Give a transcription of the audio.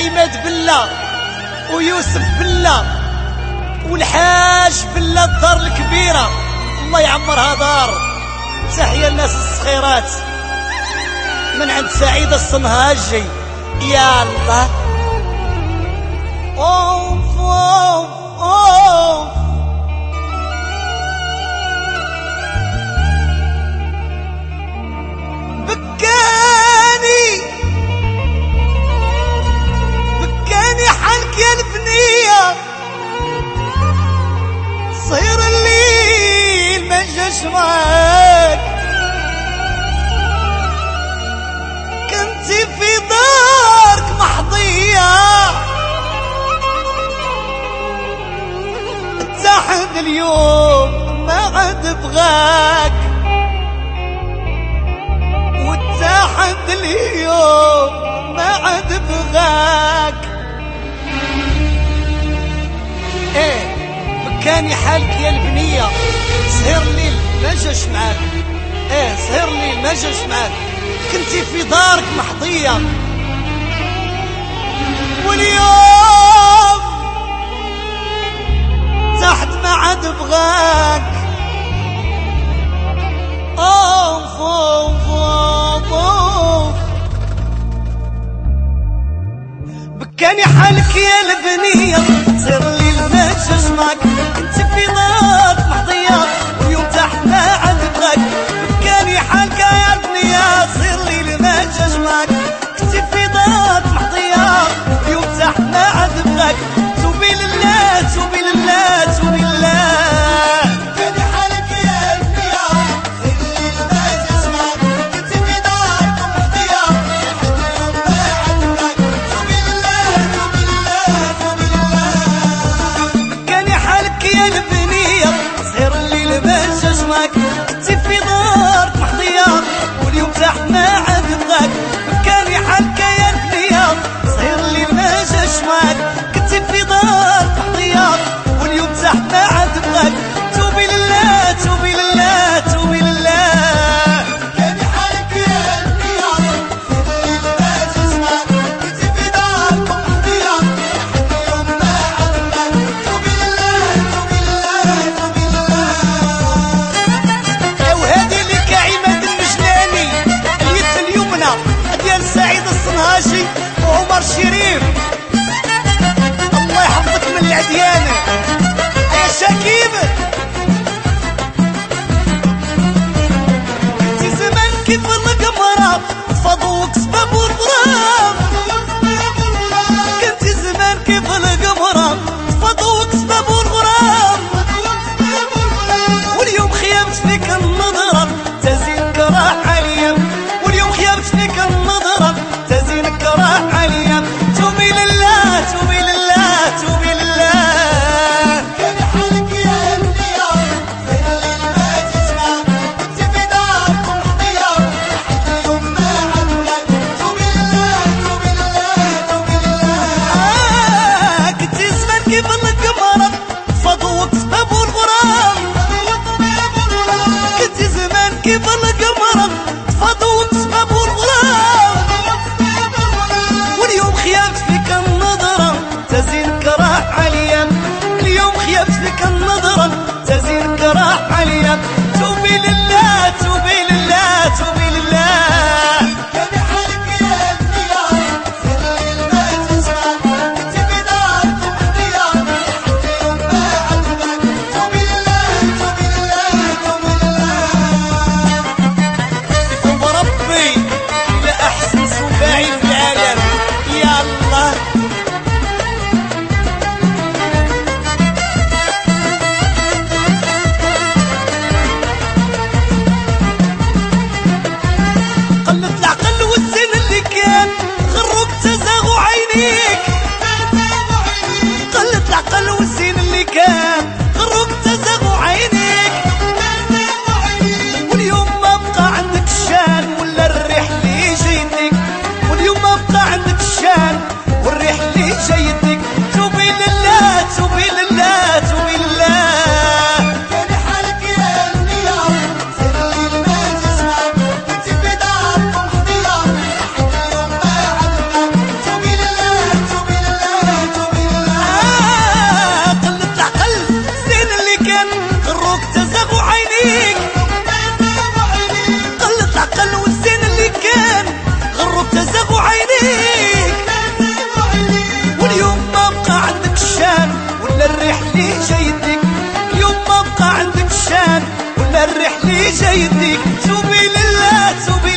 عماد بلا ويوسف بلا والحاج بلا الدار الكبيرة، الله يعمرها دار. تحية الناس الصغيرات من عند سعيدة الصنهاجي. يا الله اوف اوف اوف بكاني حالك يا البنية، صير الليل ما جاش معاك، كنتي في دارك محظية، اتحد اليوم ما عاد بغاك، واتحد اليوم ما عاد بغاك. ايه بكاني حالك يا البنية، سهر الليل ما جاش معاك، ايه سهر الليل ما جاش معاك، كنتي في دارك محظية، واليوم تحت ما عاد بغاك. اوف اوف اوف اوف بكاني حالك يا البنية، سهر الليل ما جاش معاك، كنتي في دارك محظية، واليوم تحت ما عاد بغاك. بكاني حالك يا البنية، سهر الليل ما جاش معاك، كنتي في دارك محظية، واليوم تحت ما عاد بغاك. توبي لله توبي لله توبي لله. بكاني حالك يا البنية، سهر الليل ما جاش معاك، كنتي في دارك محظية، لحد اليوم ما عاد بغاك. توبي لله توبي لله توبي لله. بكاني حالك يا البنية، ولا الرحلة جاي يديك. توبي لله توبي